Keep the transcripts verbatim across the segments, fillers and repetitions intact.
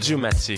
Audiomatique.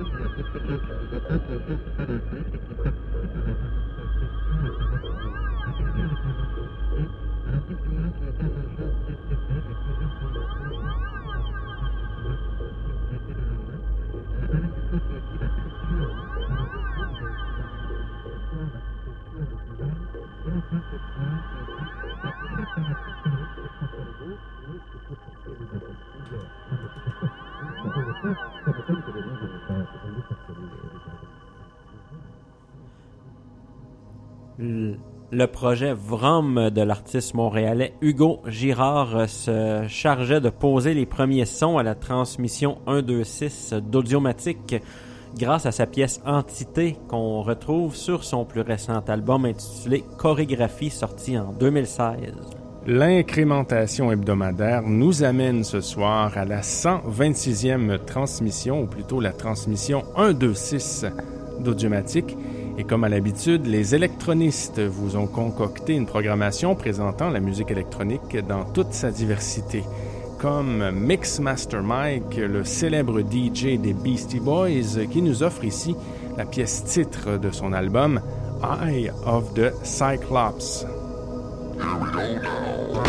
Le projet Vroom de l'artiste montréalais Hugo Girard se chargeait de poser les premiers sons à la transmission un deux six d'Audiomatique grâce à sa pièce Entité qu'on retrouve sur son plus récent album intitulé Chorégraphie sorti en deux mille seize. L'incrémentation hebdomadaire nous amène ce soir à la cent vingt-sixième transmission, ou plutôt la transmission un deux six d'Audiomatique. Et comme à l'habitude, les électronistes vous ont concocté une programmation présentant la musique électronique dans toute sa diversité. Comme Mixmaster Mike, le célèbre D J des Beastie Boys, qui nous offre ici la pièce titre de son album Eye of the Cyclops. Here we go now.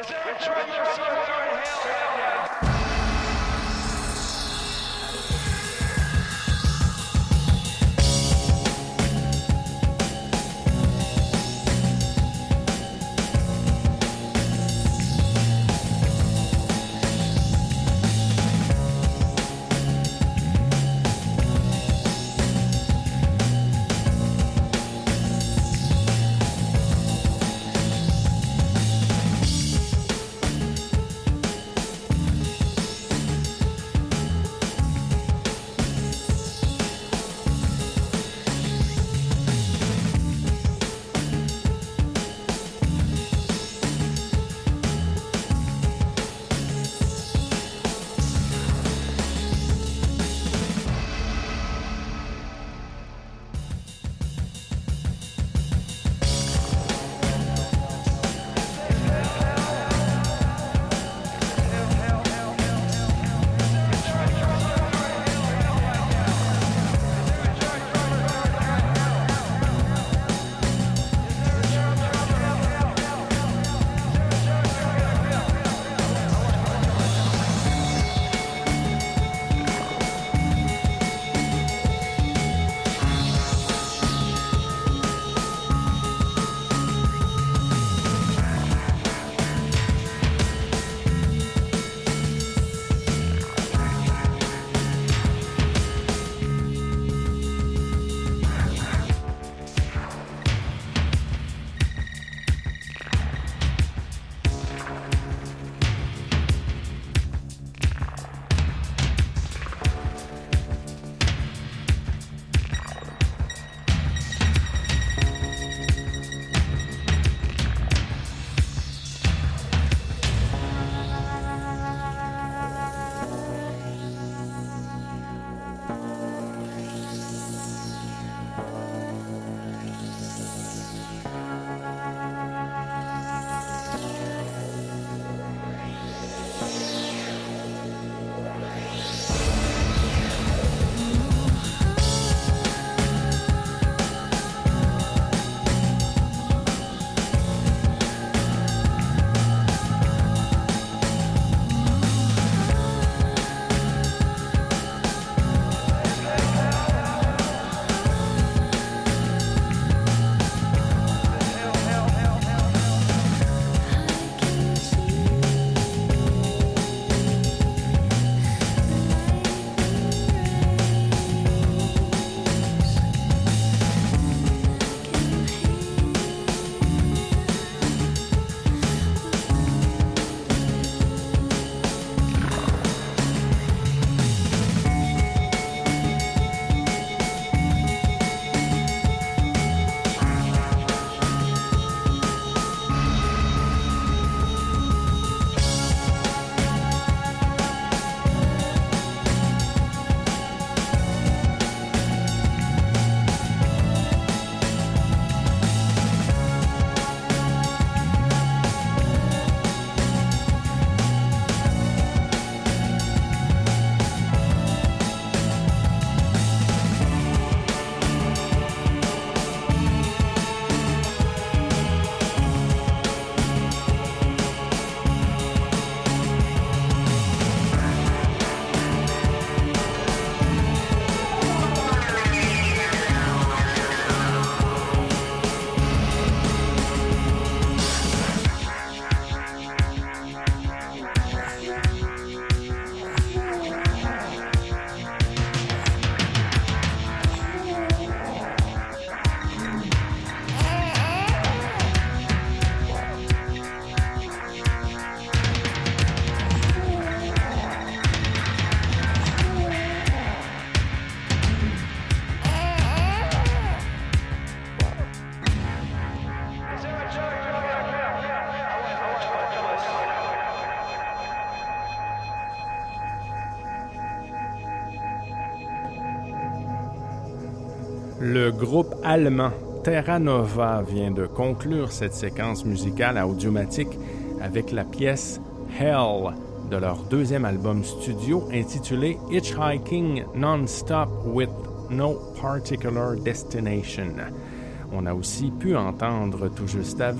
Le groupe allemand Terra Nova vient de conclure cette séquence musicale à Audiomatique avec la pièce Hell de leur deuxième album studio intitulé Hitchhiking Non-Stop with No Particular Destination. On a aussi pu entendre tout juste avant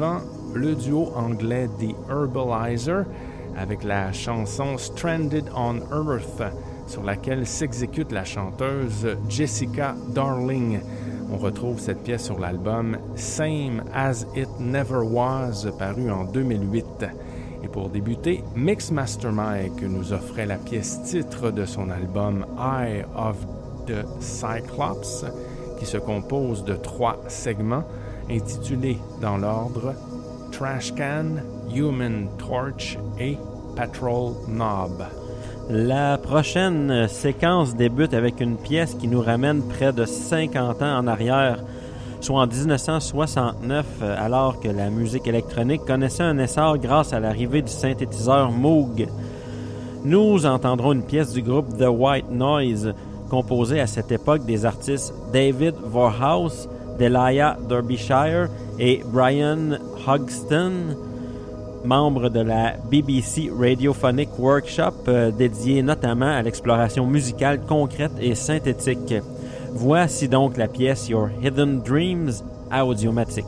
le duo anglais The Herbalizer avec la chanson Stranded on Earth, sur laquelle s'exécute la chanteuse Jessica Darling. On retrouve cette pièce sur l'album Same as It Never Was, paru en deux mille huit. Et pour débuter, Mixmaster Mike nous offrait la pièce titre de son album Eye of the Cyclops, qui se compose de trois segments intitulés dans l'ordre Trash Can, Human Torch et Patrol Knob. La prochaine séquence débute avec une pièce qui nous ramène près de cinquante ans en arrière, soit en dix-neuf cent soixante-neuf, alors que la musique électronique connaissait un essor grâce à l'arrivée du synthétiseur Moog. Nous entendrons une pièce du groupe The White Noise, composée à cette époque des artistes David Vorhaus, Delia Derbyshire et Brian Hodgson, membre de la B B C Radiophonic Workshop, euh, dédié notamment à l'exploration musicale concrète et synthétique. Voici donc la pièce Your Hidden Dreams à Audiomatique.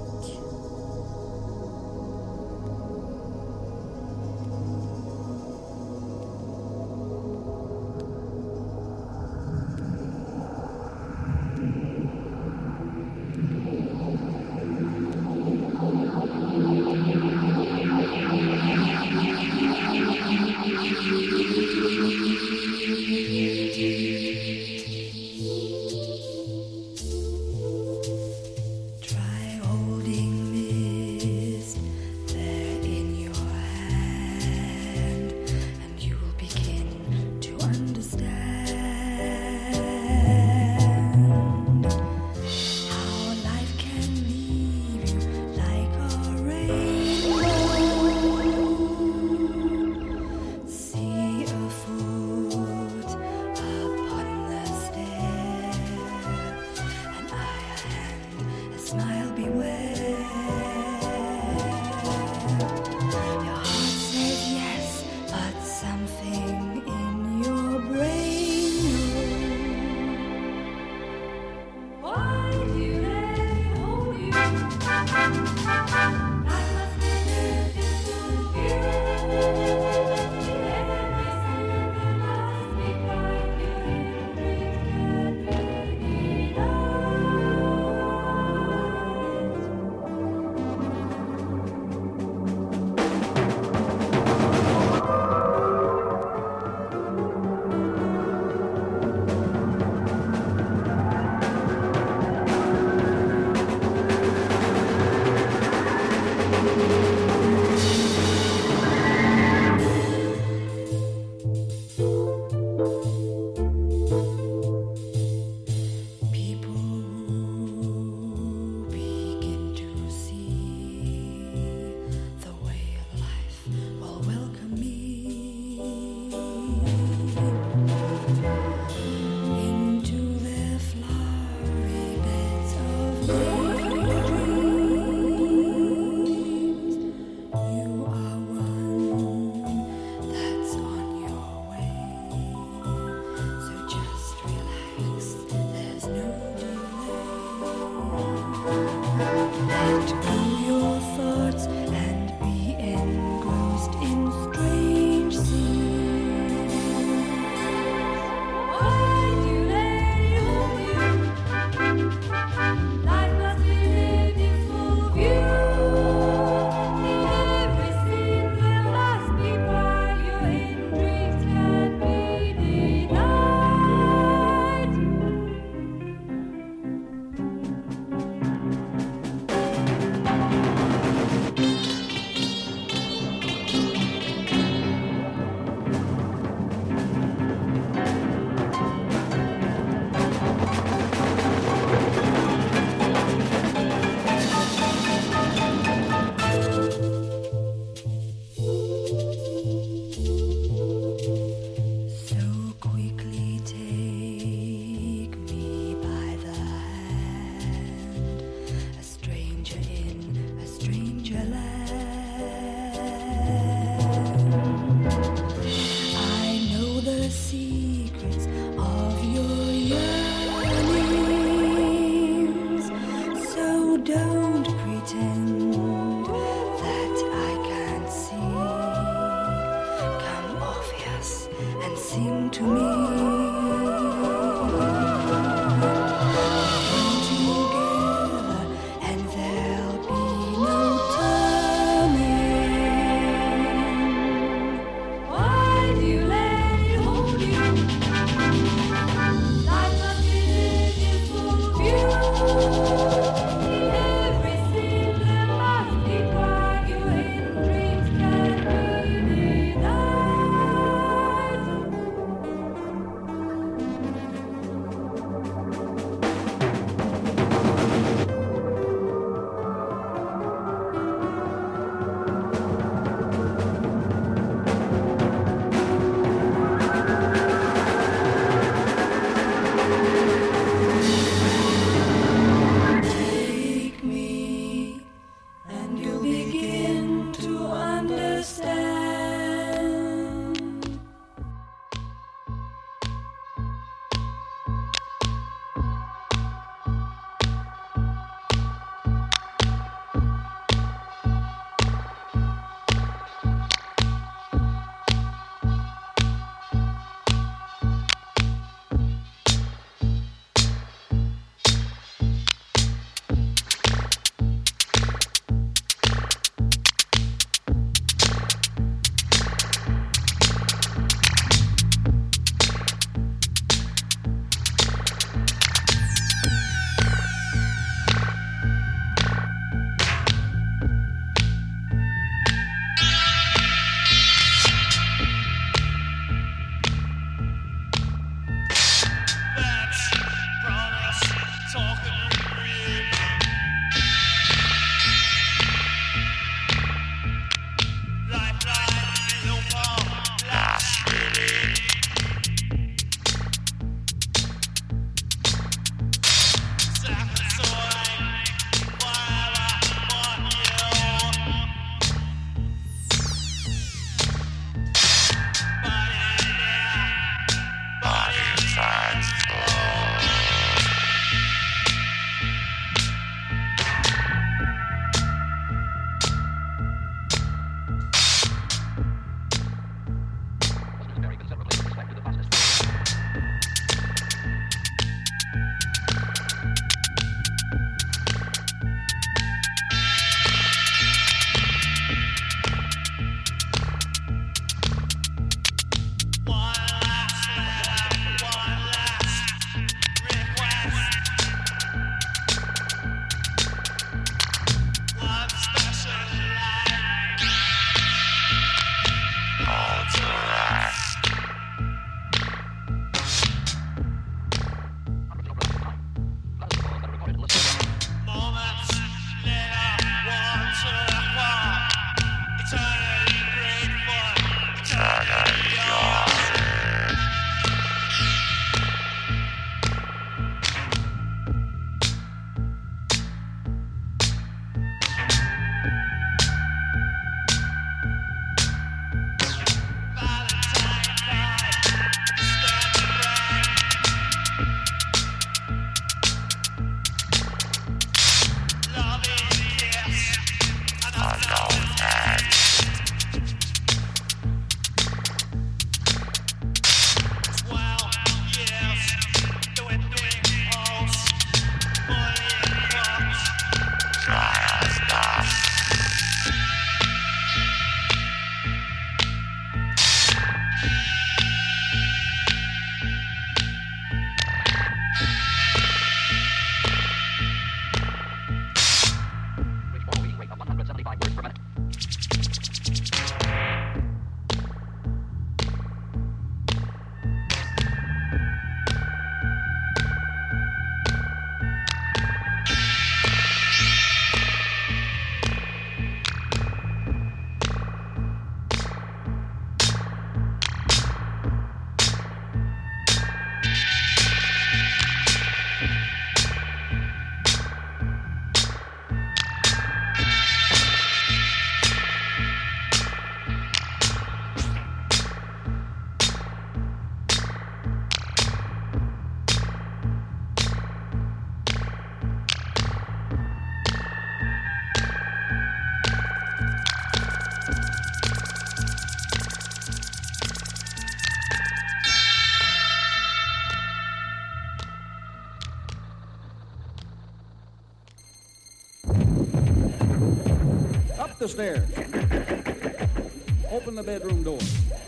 the stairs. Open the bedroom door.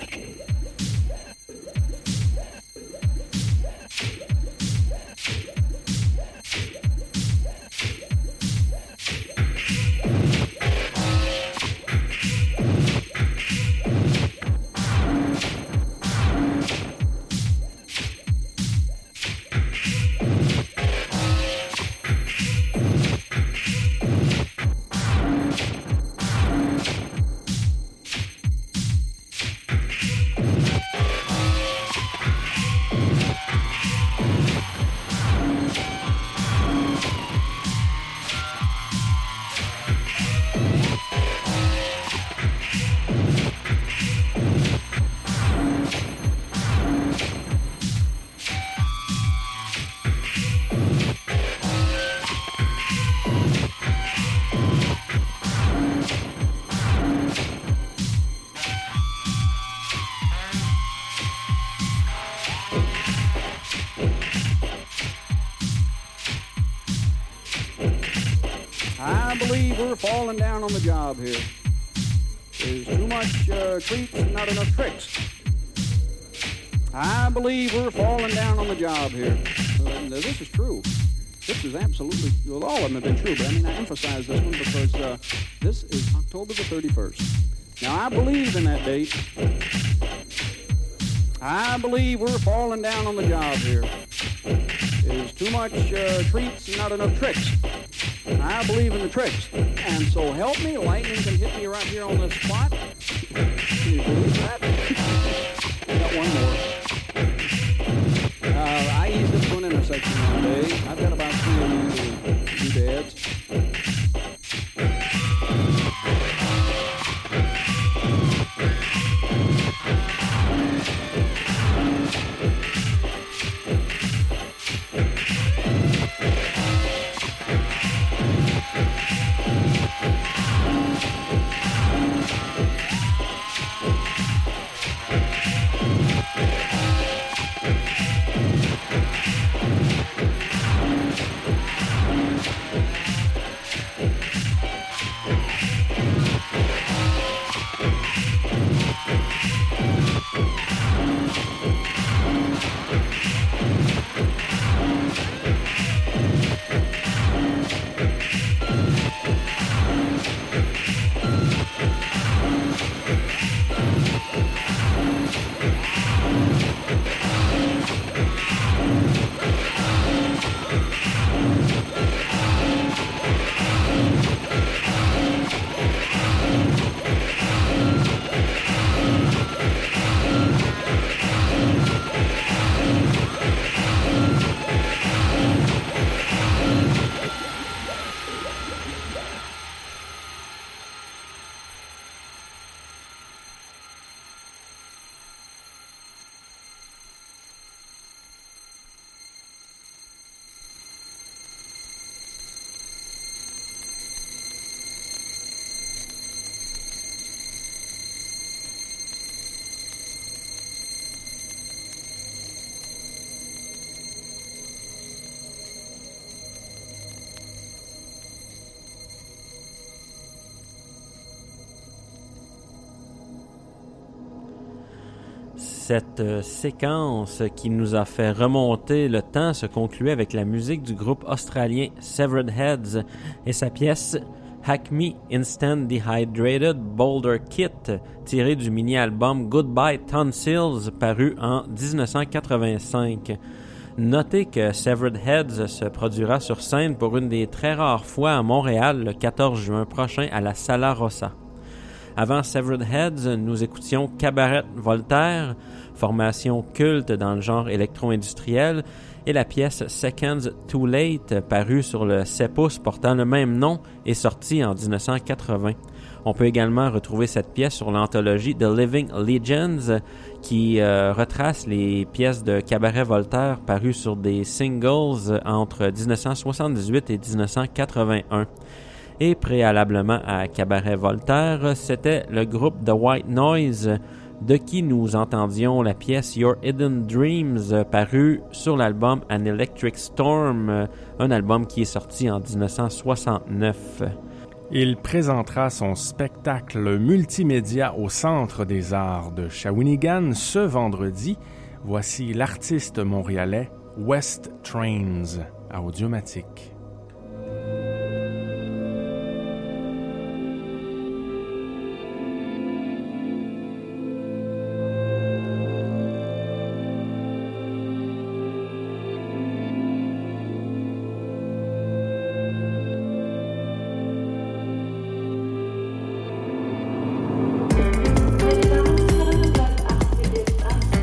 I believe we're falling down on the job here. There's too much uh, treats and not enough tricks. I believe we're falling down on the job here. Uh, this is true. This is absolutely, well, all of them have been true, but I mean, I emphasize this one because uh, this is October the thirty-first. Now, I believe in that date. I believe we're falling down on the job here. There's too much uh, treats and not enough tricks. I believe in the tricks. And so help me, lightning can hit me right here on this spot. Can you believe that? I got one more. Uh, I eased this one intersection one day. I've got about three of these doodads. Cette euh, séquence qui nous a fait remonter le temps se concluait avec la musique du groupe australien Severed Heads et sa pièce Hack Me Instant Dehydrated Boulder Kit, tirée du mini-album Goodbye Tonsils paru en dix-neuf cent quatre-vingt-cinq. Notez que Severed Heads se produira sur scène pour une des très rares fois à Montréal le quatorze juin prochain à la Sala Rossa. Avant Severed Heads, nous écoutions Cabaret Voltaire, formation culte dans le genre électro-industriel, et la pièce Seconds Too Late, parue sur le sept pouces portant le même nom et sortie en dix-neuf cent quatre-vingts. On peut également retrouver cette pièce sur l'anthologie The Living Legends, qui euh, retrace les pièces de Cabaret Voltaire parues sur des singles entre dix-neuf cent soixante-dix-huit et dix-neuf cent quatre-vingt-un. Et préalablement à Cabaret Voltaire, c'était le groupe The White Noise, de qui nous entendions la pièce Your Hidden Dreams, parue sur l'album An Electric Storm, un album qui est sorti en dix-neuf cent soixante-neuf. Il présentera son spectacle multimédia au Centre des Arts de Shawinigan ce vendredi. Voici l'artiste montréalais West Trains à Audiomatique.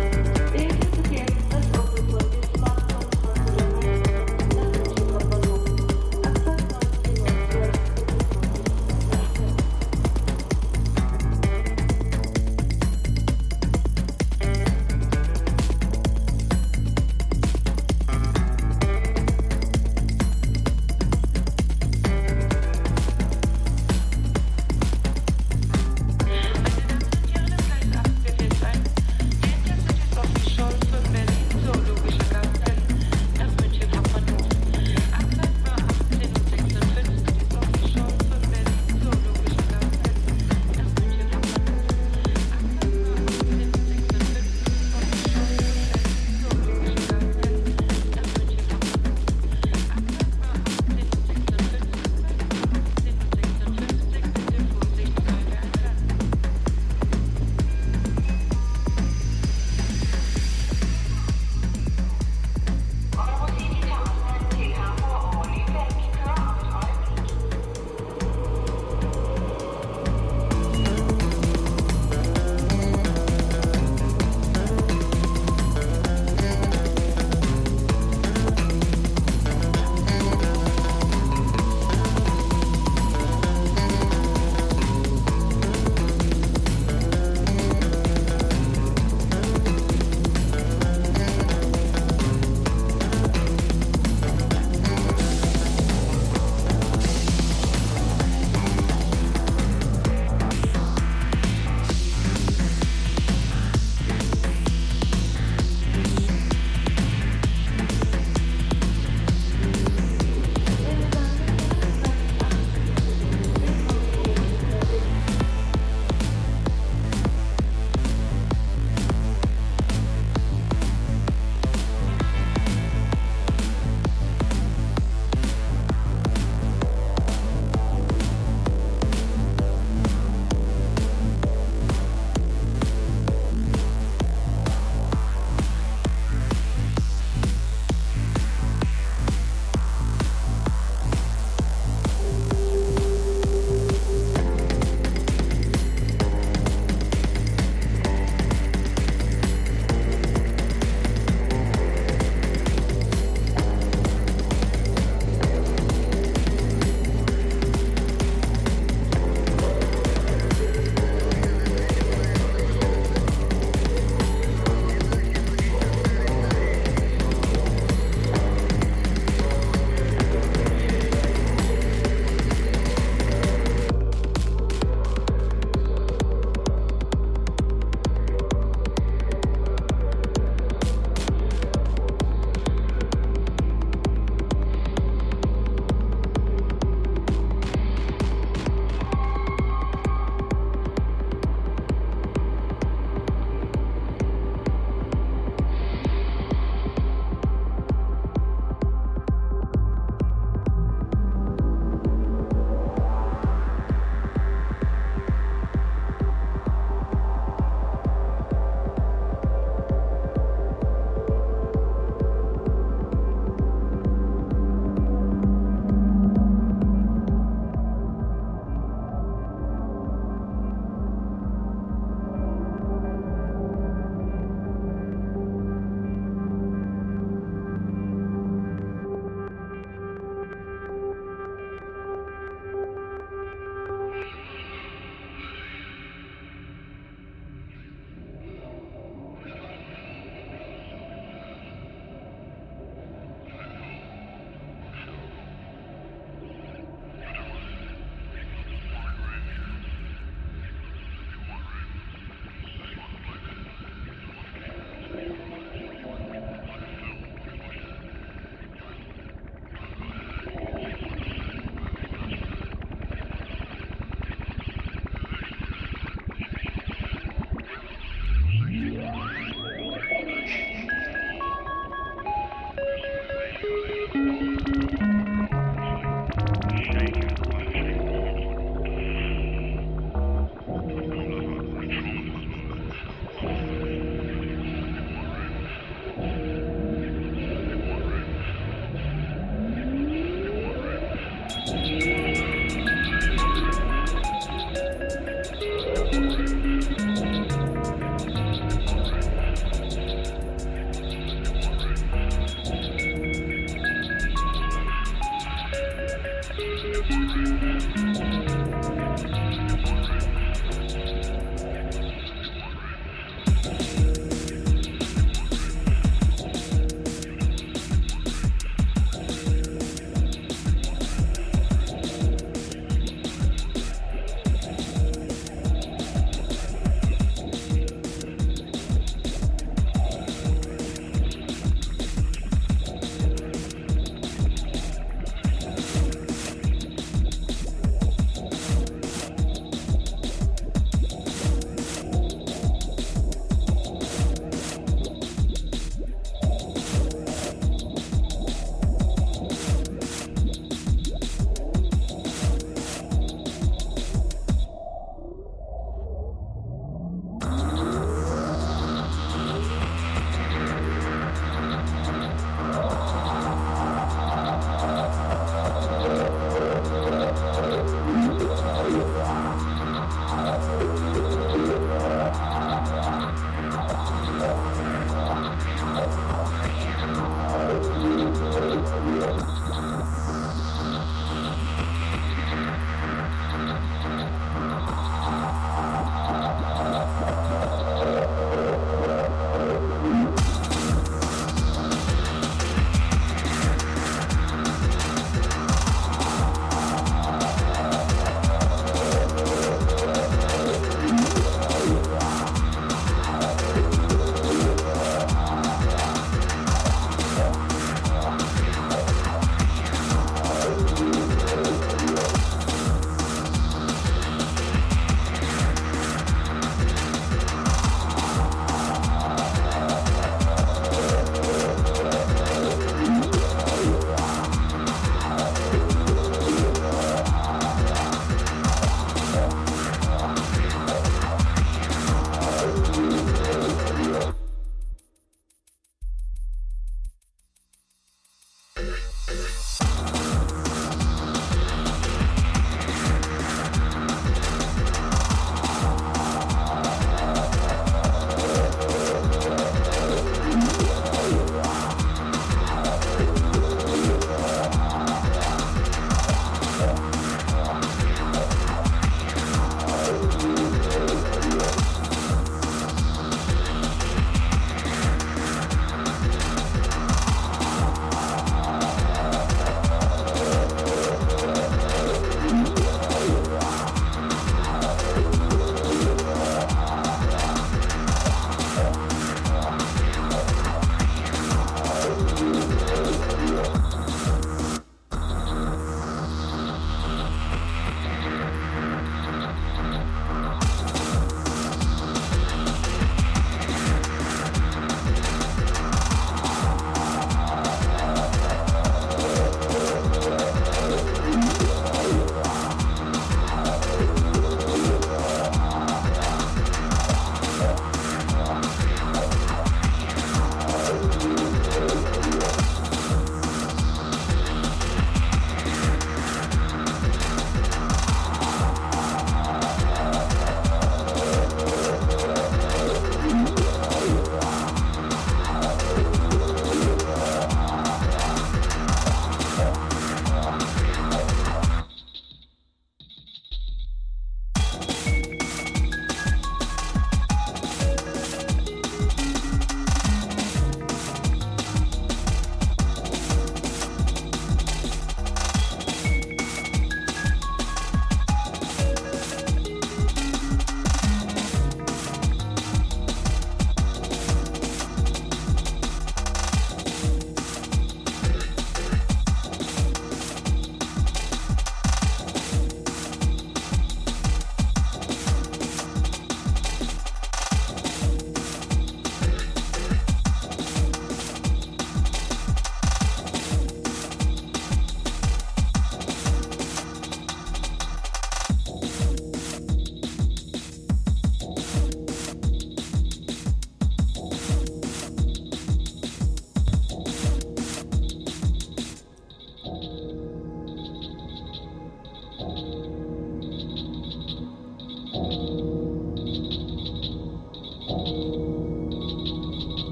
Thank you.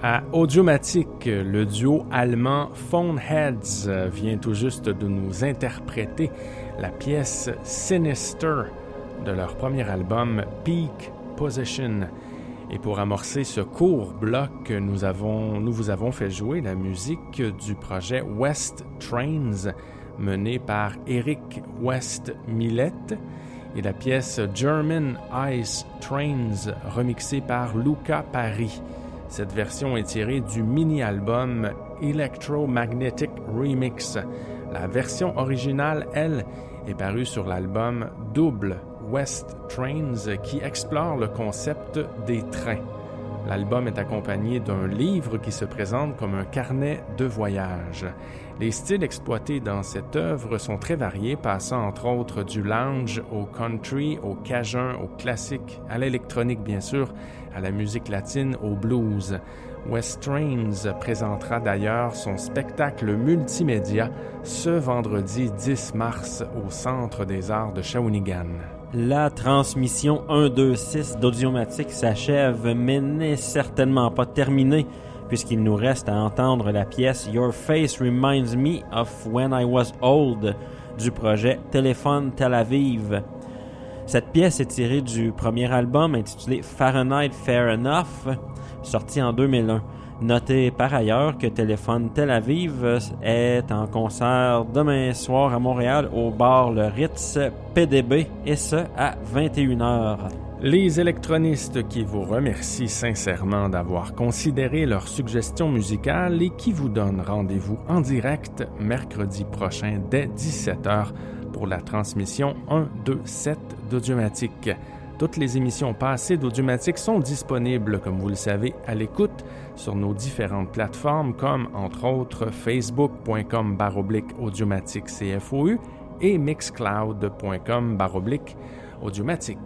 À Audiomatic, le duo allemand Phoneheads vient tout juste de nous interpréter la pièce Sinister de leur premier album Peak Position. Et pour amorcer ce court bloc, nous, avons, nous vous avons fait jouer la musique du projet West Trains mené par Eric West Millette et la pièce German Ice Trains remixée par Luca Pari. Cette version est tirée du mini-album Electromagnetic Remix. La version originale, elle, est parue sur l'album Double West Trains qui explore le concept des trains. L'album est accompagné d'un livre qui se présente comme un carnet de voyage. Les styles exploités dans cette œuvre sont très variés, passant entre autres du lounge au country, au cajun, au classique, à l'électronique bien sûr, à la musique latine, au blues. West Trains présentera d'ailleurs son spectacle multimédia ce vendredi dix mars au Centre des Arts de Shawinigan. La transmission un deux six d'Audiomatic s'achève, mais n'est certainement pas terminée, puisqu'il nous reste à entendre la pièce Your Face Reminds Me of When I Was Old du projet Téléphone Tel Aviv. Cette pièce est tirée du premier album intitulé Fahrenheit Fair Enough, sorti en deux mille un. Notez par ailleurs que Téléphone Tel Aviv est en concert demain soir à Montréal au bar Le Ritz P D B, et ce à vingt et une heures. Les électronistes qui vous remercient sincèrement d'avoir considéré leurs suggestions musicales et qui vous donnent rendez-vous en direct mercredi prochain dès dix-sept heures pour la transmission un deux sept d'Audiomatic. Toutes les émissions passées d'Audiomatic sont disponibles, comme vous le savez, à l'écoute sur nos différentes plateformes comme, entre autres, facebook.com baroblique Audiomatic C F O U et mixcloud.com baroblique Audiomatic.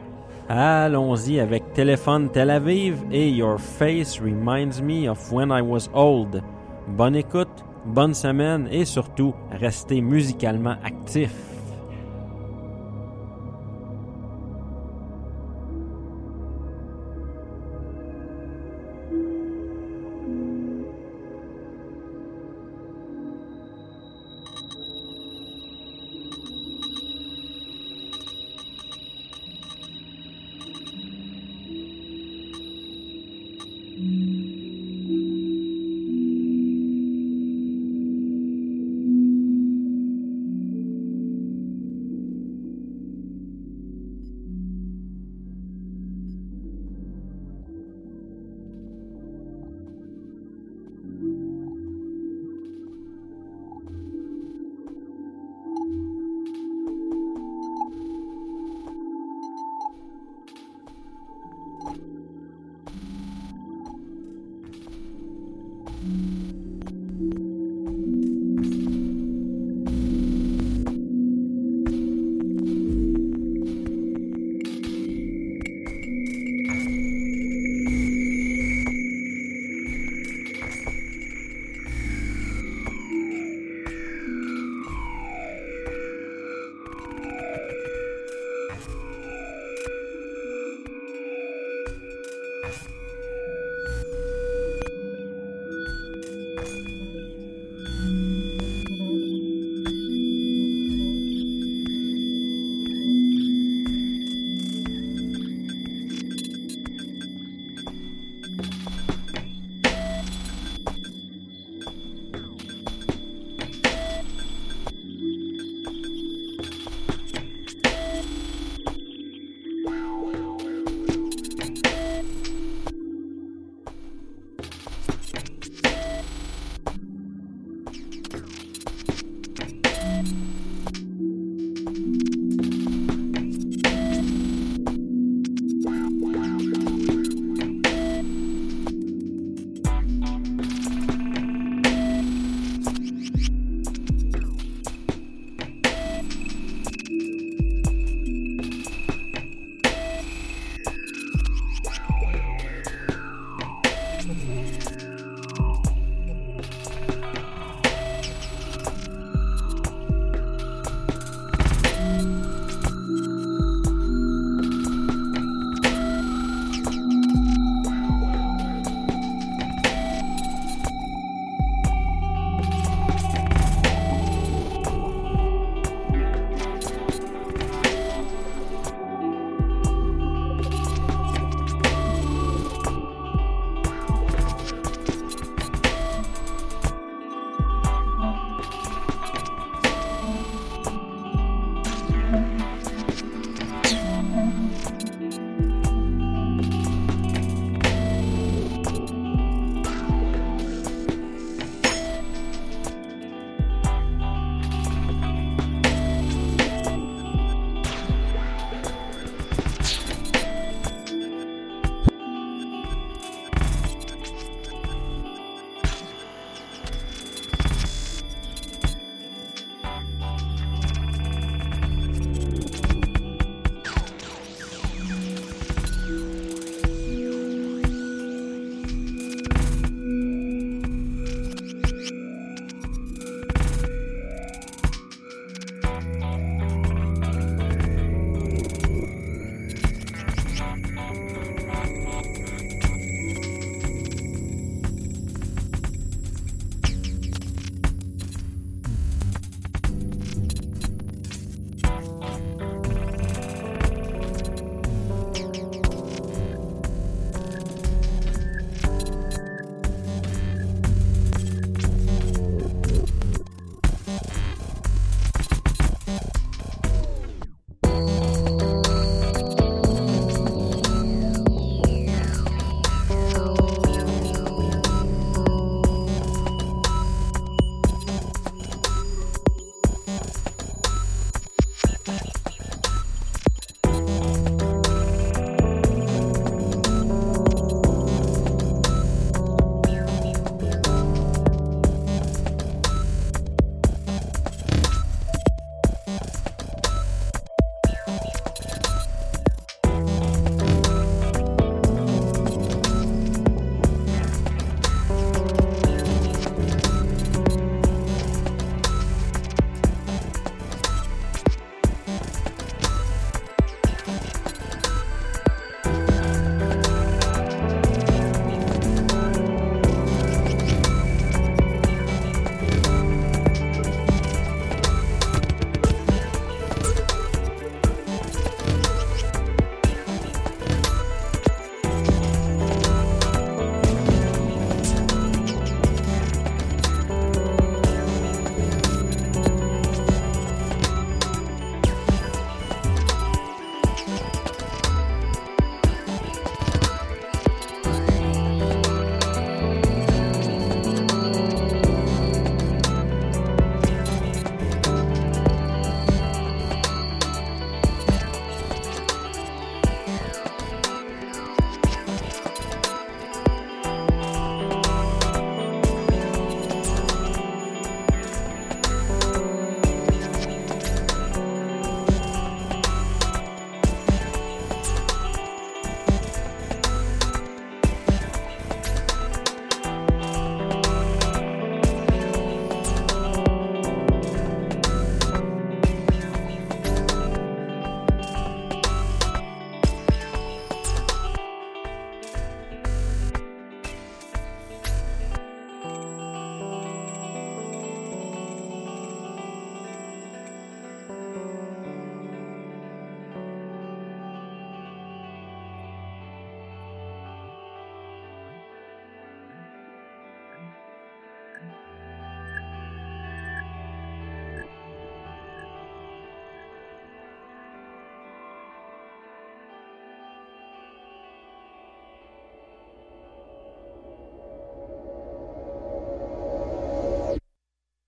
Allons-y avec Téléphone Tel Aviv et Your Face Reminds Me of When I Was Old. Bonne écoute, bonne semaine et surtout, restez musicalement actifs.